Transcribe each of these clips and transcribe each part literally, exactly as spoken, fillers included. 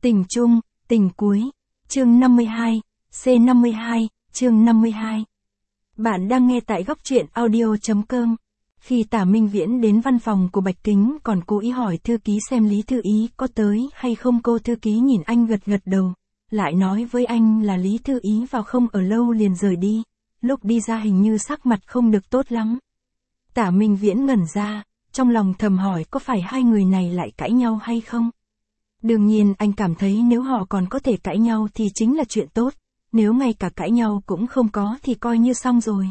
Tình chung, tình cuối. Chương năm mươi hai, C năm mươi hai, chương năm mươi hai. Bạn đang nghe tại góc truyện audio chấm com. Khi Tả Minh Viễn đến văn phòng của Bạch Kính còn cố ý hỏi thư ký xem Lý Thư Ý có tới hay không, cô thư ký nhìn anh gật gật đầu, lại nói với anh là Lý Thư Ý vào không ở lâu liền rời đi, lúc đi ra hình như sắc mặt không được tốt lắm. Tả Minh Viễn ngẩn ra, trong lòng thầm hỏi có phải hai người này lại cãi nhau hay không? Đương nhiên anh cảm thấy nếu họ còn có thể cãi nhau thì chính là chuyện tốt, nếu ngay cả cãi nhau cũng không có thì coi như xong rồi.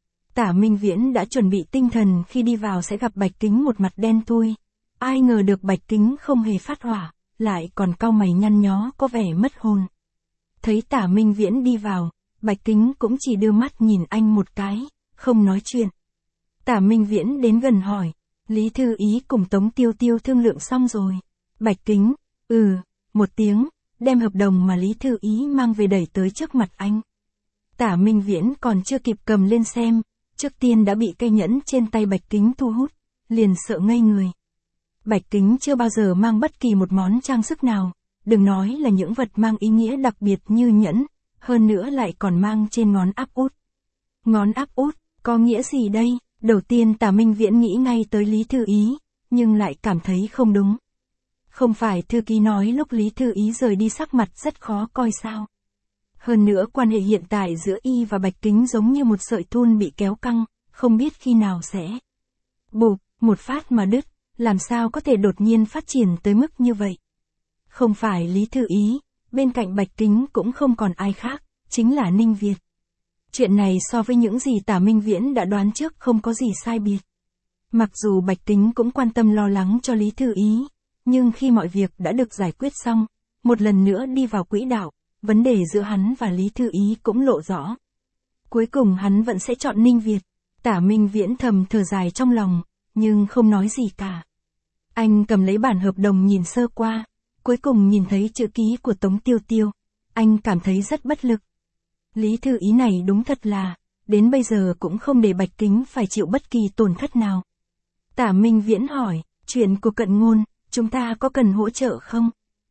Tả Minh Viễn đã chuẩn bị tinh thần khi đi vào sẽ gặp Bạch Kính một mặt đen thui. Ai ngờ được Bạch Kính không hề phát hỏa, lại còn cau mày nhăn nhó có vẻ mất hồn. Thấy Tả Minh Viễn đi vào, Bạch Kính cũng chỉ đưa mắt nhìn anh một cái, không nói chuyện. Tả Minh Viễn đến gần hỏi, Lý Thư Ý cùng Tống Tiêu Tiêu thương lượng xong rồi. Bạch Kính, ừ, một tiếng, đem hợp đồng mà Lý Thư Ý mang về đẩy tới trước mặt anh. Tả Minh Viễn còn chưa kịp cầm lên xem, trước tiên đã bị cây nhẫn trên tay Bạch Kính thu hút, liền sợ ngây người. Bạch Kính chưa bao giờ mang bất kỳ một món trang sức nào, đừng nói là những vật mang ý nghĩa đặc biệt như nhẫn, hơn nữa lại còn mang trên ngón áp út. Ngón áp út, có nghĩa gì đây? Đầu tiên Tả Minh Viễn nghĩ ngay tới Lý Thư Ý, nhưng lại cảm thấy không đúng. Không phải thư ký nói lúc Lý Thư Ý rời đi sắc mặt rất khó coi sao? Hơn nữa quan hệ hiện tại giữa y và Bạch Kính giống như một sợi thun bị kéo căng, không biết khi nào sẽ bụp, một phát mà đứt, làm sao có thể đột nhiên phát triển tới mức như vậy? Không phải Lý Thư Ý, bên cạnh Bạch Kính cũng không còn ai khác, chính là Ninh Việt. Chuyện này so với những gì Tả Minh Viễn đã đoán trước không có gì sai biệt. Mặc dù Bạch Kính cũng quan tâm lo lắng cho Lý Thư Ý, nhưng khi mọi việc đã được giải quyết xong, một lần nữa đi vào quỹ đạo, vấn đề giữa hắn và Lý Thư Ý cũng lộ rõ. Cuối cùng hắn vẫn sẽ chọn Ninh Việt. Tả Minh Viễn thầm thở dài trong lòng, nhưng không nói gì cả. Anh cầm lấy bản hợp đồng nhìn sơ qua, cuối cùng nhìn thấy chữ ký của Tống Tiêu Tiêu. Anh cảm thấy rất bất lực. Lý Thư Ý này đúng thật là, đến bây giờ cũng không để Bạch Kính phải chịu bất kỳ tổn thất nào. Tả Minh Viễn hỏi, chuyện của Cận Ngôn, chúng ta có cần hỗ trợ không?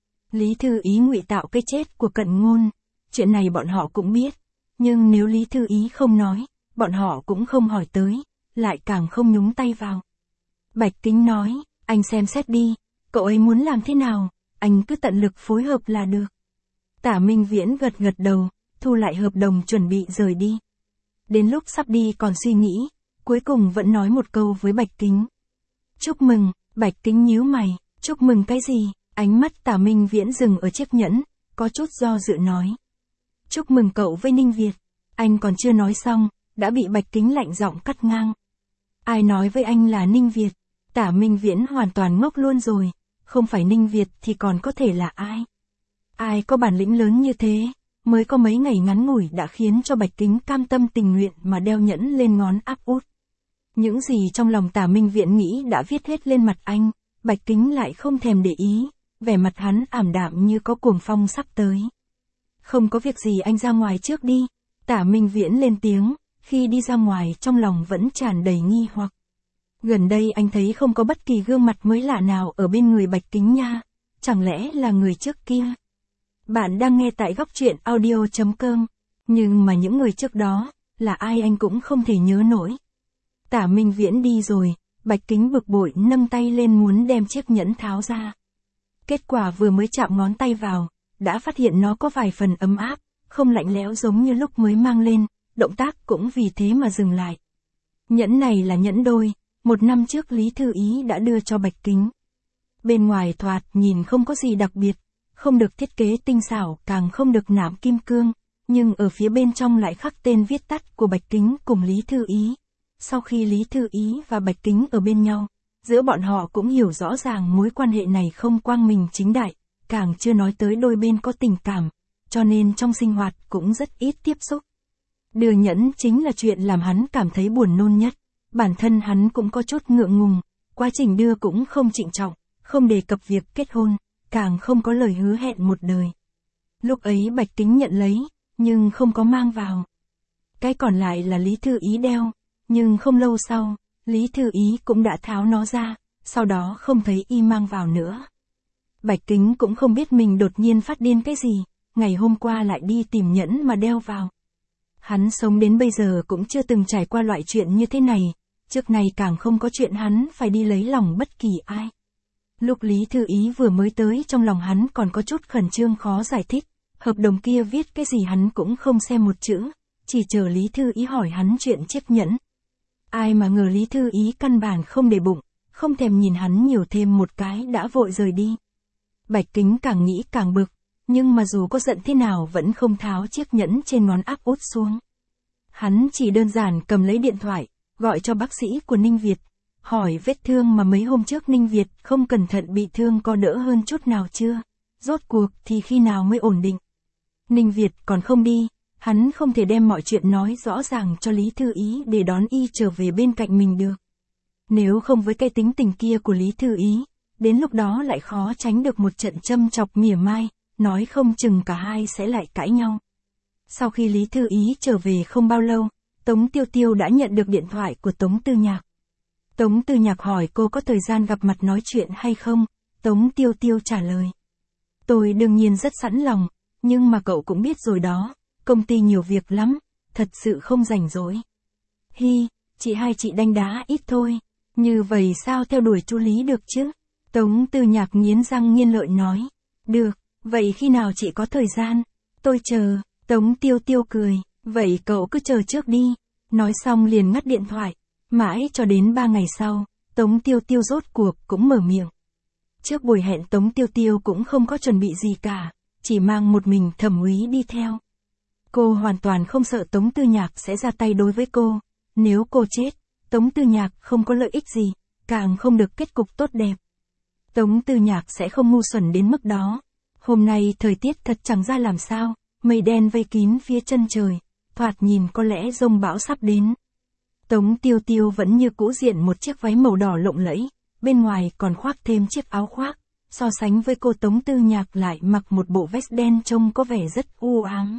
Lý Thư Ý ngụy tạo cái chết của Cận Ngôn, chuyện này bọn họ cũng biết, nhưng nếu Lý Thư Ý không nói, bọn họ cũng không hỏi tới, lại càng không nhúng tay vào. Bạch Kính nói, anh xem xét đi, cậu ấy muốn làm thế nào, anh cứ tận lực phối hợp là được. Tả Minh Viễn gật gật đầu, thu lại hợp đồng chuẩn bị rời đi. Đến lúc sắp đi còn suy nghĩ, cuối cùng vẫn nói một câu với Bạch Kính. Chúc mừng, Bạch Kính nhíu mày, chúc mừng cái gì? Ánh mắt Tả Minh Viễn dừng ở chiếc nhẫn, có chút do dự nói. Chúc mừng cậu với Ninh Việt. Anh còn chưa nói xong, đã bị Bạch Kính lạnh giọng cắt ngang. Ai nói với anh là Ninh Việt? Tả Minh Viễn hoàn toàn ngốc luôn rồi, không phải Ninh Việt thì còn có thể là ai? Ai có bản lĩnh lớn như thế, mới có mấy ngày ngắn ngủi đã khiến cho Bạch Kính cam tâm tình nguyện mà đeo nhẫn lên ngón áp út. Những gì trong lòng Tả Minh Viễn nghĩ đã viết hết lên mặt anh, Bạch Kính lại không thèm để ý, vẻ mặt hắn ảm đạm như có cuồng phong sắp tới. Không có việc gì anh ra ngoài trước đi, Tả Minh Viễn lên tiếng, khi đi ra ngoài trong lòng vẫn tràn đầy nghi hoặc. Gần đây anh thấy không có bất kỳ gương mặt mới lạ nào ở bên người Bạch Kính nha, chẳng lẽ là người trước kia? Bạn đang nghe tại góc truyện audio chấm com, nhưng mà những người trước đó, là ai anh cũng không thể nhớ nổi. Tả Minh Viễn đi rồi, Bạch Kính bực bội nâng tay lên muốn đem chiếc nhẫn tháo ra. Kết quả vừa mới chạm ngón tay vào, đã phát hiện nó có vài phần ấm áp, không lạnh lẽo giống như lúc mới mang lên, động tác cũng vì thế mà dừng lại. Nhẫn này là nhẫn đôi, một năm trước Lý Thư Ý đã đưa cho Bạch Kính. Bên ngoài thoạt nhìn không có gì đặc biệt, không được thiết kế tinh xảo, càng không được nạm kim cương, nhưng ở phía bên trong lại khắc tên viết tắt của Bạch Kính cùng Lý Thư Ý. Sau khi Lý Thư Ý và Bạch Kính ở bên nhau, giữa bọn họ cũng hiểu rõ ràng mối quan hệ này không quang minh chính đại, càng chưa nói tới đôi bên có tình cảm, cho nên trong sinh hoạt cũng rất ít tiếp xúc. Đưa nhẫn chính là chuyện làm hắn cảm thấy buồn nôn nhất, bản thân hắn cũng có chút ngượng ngùng, quá trình đưa cũng không trịnh trọng, không đề cập việc kết hôn, càng không có lời hứa hẹn một đời. Lúc ấy Bạch Kính nhận lấy, nhưng không có mang vào. Cái còn lại là Lý Thư Ý đeo, nhưng không lâu sau, Lý Thư Ý cũng đã tháo nó ra, sau đó không thấy y mang vào nữa. Bạch Kính cũng không biết mình đột nhiên phát điên cái gì, ngày hôm qua lại đi tìm nhẫn mà đeo vào. Hắn sống đến bây giờ cũng chưa từng trải qua loại chuyện như thế này, trước này càng không có chuyện hắn phải đi lấy lòng bất kỳ ai. Lúc Lý Thư Ý vừa mới tới trong lòng hắn còn có chút khẩn trương khó giải thích, hợp đồng kia viết cái gì hắn cũng không xem một chữ, chỉ chờ Lý Thư Ý hỏi hắn chuyện chiếc nhẫn. Ai mà ngờ Lý Thư Ý căn bản không để bụng, không thèm nhìn hắn nhiều thêm một cái đã vội rời đi. Bạch Kính càng nghĩ càng bực, nhưng mà dù có giận thế nào vẫn không tháo chiếc nhẫn trên ngón áp út xuống. Hắn chỉ đơn giản cầm lấy điện thoại, gọi cho bác sĩ của Ninh Việt, hỏi vết thương mà mấy hôm trước Ninh Việt không cẩn thận bị thương có đỡ hơn chút nào chưa, rốt cuộc thì khi nào mới ổn định. Ninh Việt còn không đi, hắn không thể đem mọi chuyện nói rõ ràng cho Lý Thư Ý để đón y trở về bên cạnh mình được. Nếu không với cái tính tình kia của Lý Thư Ý, đến lúc đó lại khó tránh được một trận châm chọc mỉa mai, nói không chừng cả hai sẽ lại cãi nhau. Sau khi Lý Thư Ý trở về không bao lâu, Tống Tiêu Tiêu đã nhận được điện thoại của Tống Tư Nhạc. Tống Tư Nhạc hỏi cô có thời gian gặp mặt nói chuyện hay không, Tống Tiêu Tiêu trả lời. Tôi đương nhiên rất sẵn lòng, nhưng mà cậu cũng biết rồi đó, công ty nhiều việc lắm, thật sự không rảnh rỗi. Hi, chị hai chị đanh đá ít thôi, như vậy sao theo đuổi chú Lý được chứ? Tống Tư Nhạc nghiến răng nghiến lợi nói. Được, vậy khi nào chị có thời gian? Tôi chờ, Tống Tiêu Tiêu cười, vậy cậu cứ chờ trước đi. Nói xong liền ngắt điện thoại, mãi cho đến ba ngày sau, Tống Tiêu Tiêu rốt cuộc cũng mở miệng. Trước buổi hẹn Tống Tiêu Tiêu cũng không có chuẩn bị gì cả, chỉ mang một mình Thẩm Úy đi theo. Cô hoàn toàn không sợ Tống Tư Nhạc sẽ ra tay đối với cô, nếu cô chết, Tống Tư Nhạc không có lợi ích gì, càng không được kết cục tốt đẹp. Tống Tư Nhạc sẽ không ngu xuẩn đến mức đó. Hôm nay thời tiết thật chẳng ra làm sao, mây đen vây kín phía chân trời, thoạt nhìn có lẽ dông bão sắp đến. Tống Tiêu Tiêu vẫn như cũ diện một chiếc váy màu đỏ lộng lẫy, bên ngoài còn khoác thêm chiếc áo khoác, so sánh với cô Tống Tư Nhạc lại mặc một bộ vest đen trông có vẻ rất u ám.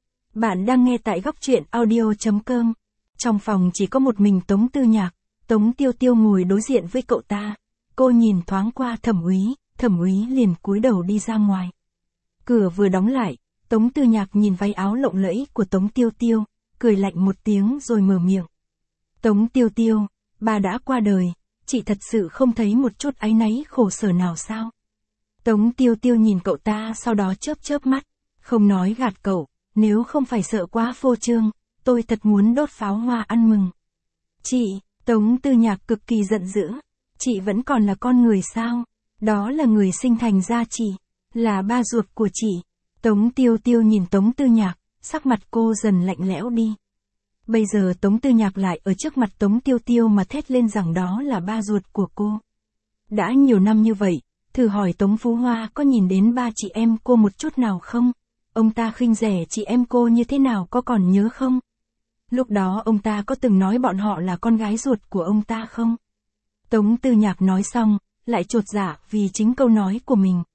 Bạn đang nghe tại góc truyện audio chấm com. Trong phòng chỉ có một mình Tống Tư Nhạc, Tống Tiêu Tiêu ngồi đối diện với cậu ta. Cô nhìn thoáng qua Thẩm Úy, Thẩm Úy liền cúi đầu đi ra ngoài. Cửa vừa đóng lại, Tống Tư Nhạc nhìn váy áo lộng lẫy của Tống Tiêu Tiêu, cười lạnh một tiếng rồi mở miệng. Tống Tiêu Tiêu, bà đã qua đời, chị thật sự không thấy một chút áy náy khổ sở nào sao? Tống Tiêu Tiêu nhìn cậu ta sau đó chớp chớp mắt, không nói gạt cậu, nếu không phải sợ quá phô trương, tôi thật muốn đốt pháo hoa ăn mừng. Chị, Tống Tư Nhạc cực kỳ giận dữ, chị vẫn còn là con người sao? Đó là người sinh thành ra chị, là ba ruột của chị. Tống Tiêu Tiêu nhìn Tống Tư Nhạc, sắc mặt cô dần lạnh lẽo đi. Bây giờ Tống Tư Nhạc lại ở trước mặt Tống Tiêu Tiêu mà thét lên rằng đó là ba ruột của cô. Đã nhiều năm như vậy, thử hỏi Tống Phú Hoa có nhìn đến ba chị em cô một chút nào không? Ông ta khinh rẻ chị em cô như thế nào có còn nhớ không? Lúc đó ông ta có từng nói bọn họ là con gái ruột của ông ta không? Tống Tư Nhạc nói xong, lại chột dạ vì chính câu nói của mình.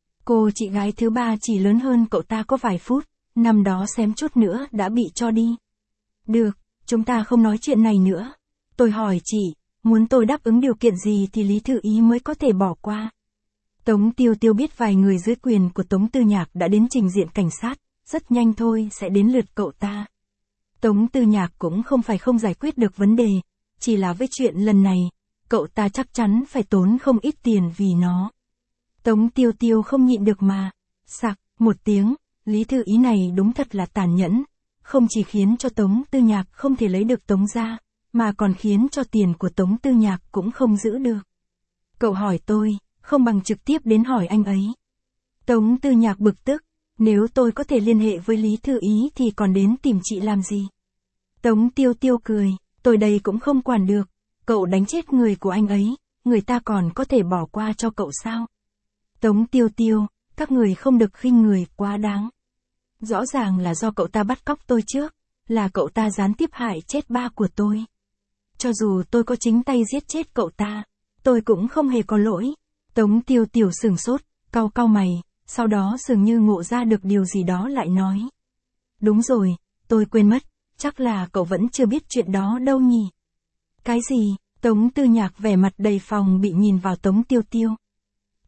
Cô chị gái thứ ba chỉ lớn hơn cậu ta có vài phút, năm đó xém chút nữa đã bị cho đi. Được, chúng ta không nói chuyện này nữa. Tôi hỏi chị, muốn tôi đáp ứng điều kiện gì thì Lý Thư Ý mới có thể bỏ qua. Tống Tiêu Tiêu biết vài người dưới quyền của Tống Tư Nhạc đã đến trình diện cảnh sát, rất nhanh thôi sẽ đến lượt cậu ta. Tống Tư Nhạc cũng không phải không giải quyết được vấn đề, chỉ là với chuyện lần này, cậu ta chắc chắn phải tốn không ít tiền vì nó. Tống Tiêu Tiêu không nhịn được mà, sặc, một tiếng, Lý Thư Ý này đúng thật là tàn nhẫn, không chỉ khiến cho Tống Tư Nhạc không thể lấy được Tống ra, mà còn khiến cho tiền của Tống Tư Nhạc cũng không giữ được. Cậu hỏi tôi, không bằng trực tiếp đến hỏi anh ấy. Tống Tư Nhạc bực tức, nếu tôi có thể liên hệ với Lý Thư Ý thì còn đến tìm chị làm gì? Tống Tiêu Tiêu cười, tôi đây cũng không quản được, cậu đánh chết người của anh ấy, người ta còn có thể bỏ qua cho cậu sao? Tống Tiêu Tiêu, các người không được khinh người quá đáng. Rõ ràng là do cậu ta bắt cóc tôi trước, là cậu ta gián tiếp hại chết ba của tôi. Cho dù tôi có chính tay giết chết cậu ta, tôi cũng không hề có lỗi. Tống Tiêu Tiêu sửng sốt, cau cau mày, sau đó dường như ngộ ra được điều gì đó lại nói. Đúng rồi, tôi quên mất, chắc là cậu vẫn chưa biết chuyện đó đâu nhỉ. Cái gì? Tống Tư Nhạc vẻ mặt đầy phòng bị nhìn vào Tống Tiêu Tiêu.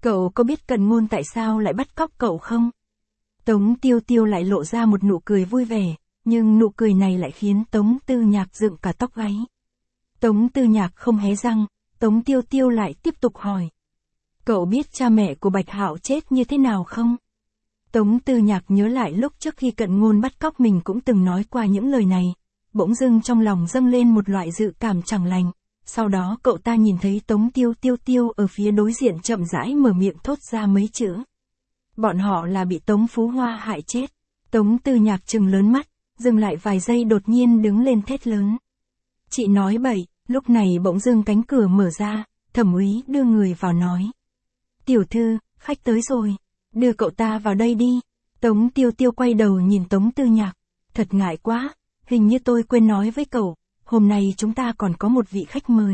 Cậu có biết Cận Ngôn tại sao lại bắt cóc cậu không? Tống Tiêu Tiêu lại lộ ra một nụ cười vui vẻ, nhưng nụ cười này lại khiến Tống Tư Nhạc dựng cả tóc gáy. Tống Tư Nhạc không hé răng, Tống Tiêu Tiêu lại tiếp tục hỏi. Cậu biết cha mẹ của Bạch Hạo chết như thế nào không? Tống Tư Nhạc nhớ lại lúc trước khi Cận Ngôn bắt cóc mình cũng từng nói qua những lời này, bỗng dưng trong lòng dâng lên một loại dự cảm chẳng lành. Sau đó cậu ta nhìn thấy Tống Tiêu Tiêu Tiêu ở phía đối diện chậm rãi mở miệng thốt ra mấy chữ. Bọn họ là bị Tống Phú Hoa hại chết. Tống Tư Nhạc trừng lớn mắt, dừng lại vài giây đột nhiên đứng lên thét lớn. Chị nói bậy, lúc này bỗng dưng cánh cửa mở ra, Thẩm úy đưa người vào nói. Tiểu thư, khách tới rồi, đưa cậu ta vào đây đi. Tống Tiêu Tiêu quay đầu nhìn Tống Tư Nhạc, thật ngại quá, hình như tôi quên nói với cậu, hôm nay chúng ta còn có một vị khách mời.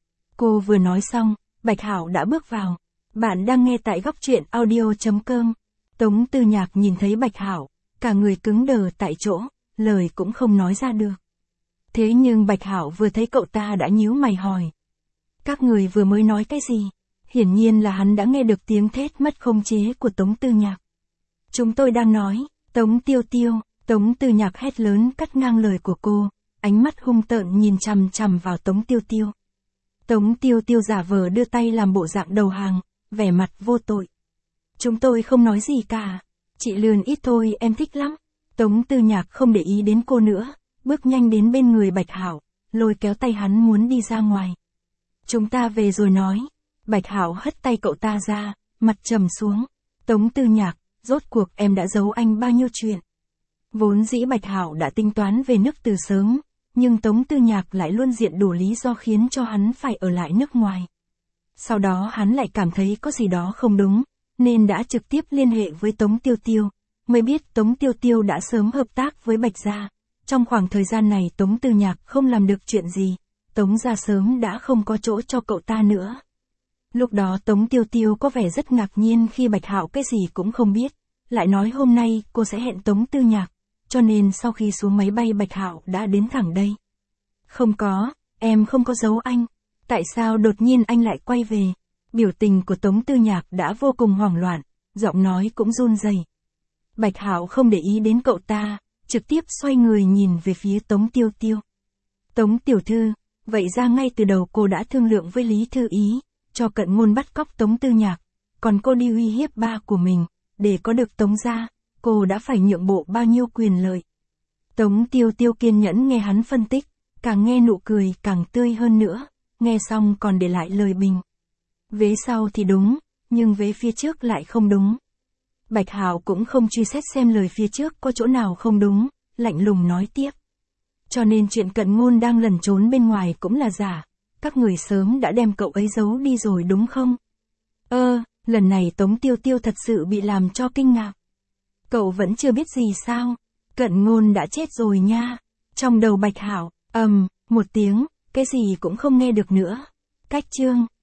Cô vừa nói xong, Bạch Hạo đã bước vào. Bạn đang nghe tại góc truyện audio chấm com. Tống Tư Nhạc nhìn thấy Bạch Hạo, cả người cứng đờ tại chỗ, lời cũng không nói ra được. Thế nhưng Bạch Hạo vừa thấy cậu ta đã nhíu mày hỏi. Các người vừa mới nói cái gì? Hiển nhiên là hắn đã nghe được tiếng thét mất khống chế của Tống Tư Nhạc. Chúng tôi đang nói, Tống Tiêu Tiêu, Tống Tư Nhạc hét lớn cắt ngang lời của cô, ánh mắt hung tợn nhìn chằm chằm vào Tống Tiêu Tiêu. Tống Tiêu Tiêu giả vờ đưa tay làm bộ dạng đầu hàng, vẻ mặt vô tội. Chúng tôi không nói gì cả, chị lườn ít thôi em thích lắm. Tống Tư Nhạc không để ý đến cô nữa, bước nhanh đến bên người Bạch Hạo, lôi kéo tay hắn muốn đi ra ngoài. Chúng ta về rồi nói. Bạch Hạo hất tay cậu ta ra, mặt trầm xuống. Tống Tư Nhạc, rốt cuộc em đã giấu anh bao nhiêu chuyện. Vốn dĩ Bạch Hạo đã tính toán về nước từ sớm, nhưng Tống Tư Nhạc lại luôn diện đủ lý do khiến cho hắn phải ở lại nước ngoài. Sau đó hắn lại cảm thấy có gì đó không đúng, nên đã trực tiếp liên hệ với Tống Tiêu Tiêu, mới biết Tống Tiêu Tiêu đã sớm hợp tác với Bạch Gia. Trong khoảng thời gian này Tống Tư Nhạc không làm được chuyện gì, Tống Gia sớm đã không có chỗ cho cậu ta nữa. Lúc đó Tống Tiêu Tiêu có vẻ rất ngạc nhiên khi Bạch Hạo cái gì cũng không biết, lại nói hôm nay cô sẽ hẹn Tống Tư Nhạc, cho nên sau khi xuống máy bay Bạch Hạo đã đến thẳng đây. Không có, em không có giấu anh. Tại sao đột nhiên anh lại quay về? Biểu tình của Tống Tư Nhạc đã vô cùng hoảng loạn, giọng nói cũng run rẩy. Bạch Hạo không để ý đến cậu ta, trực tiếp xoay người nhìn về phía Tống Tiêu Tiêu. Tống tiểu thư, vậy ra ngay từ đầu cô đã thương lượng với Lý Thư Ý, cho Cận Ngôn bắt cóc Tống Tư Nhạc, còn cô đi uy hiếp ba của mình, để có được Tống gia, cô đã phải nhượng bộ bao nhiêu quyền lợi. Tống Tiêu Tiêu kiên nhẫn nghe hắn phân tích, càng nghe nụ cười càng tươi hơn nữa, nghe xong còn để lại lời bình. Vế sau thì đúng, nhưng vế phía trước lại không đúng. Bạch Hạo cũng không truy xét xem lời phía trước có chỗ nào không đúng, lạnh lùng nói tiếp. Cho nên chuyện Cận Ngôn đang lẩn trốn bên ngoài cũng là giả, các người sớm đã đem cậu ấy giấu đi rồi đúng không? Ơ, lần này Tống Tiêu Tiêu thật sự bị làm cho kinh ngạc. Cậu vẫn chưa biết gì sao? Cận Ngôn đã chết rồi nha. Trong đầu Bạch Hạo, ầm, um, một tiếng, cái gì cũng không nghe được nữa. Cách chương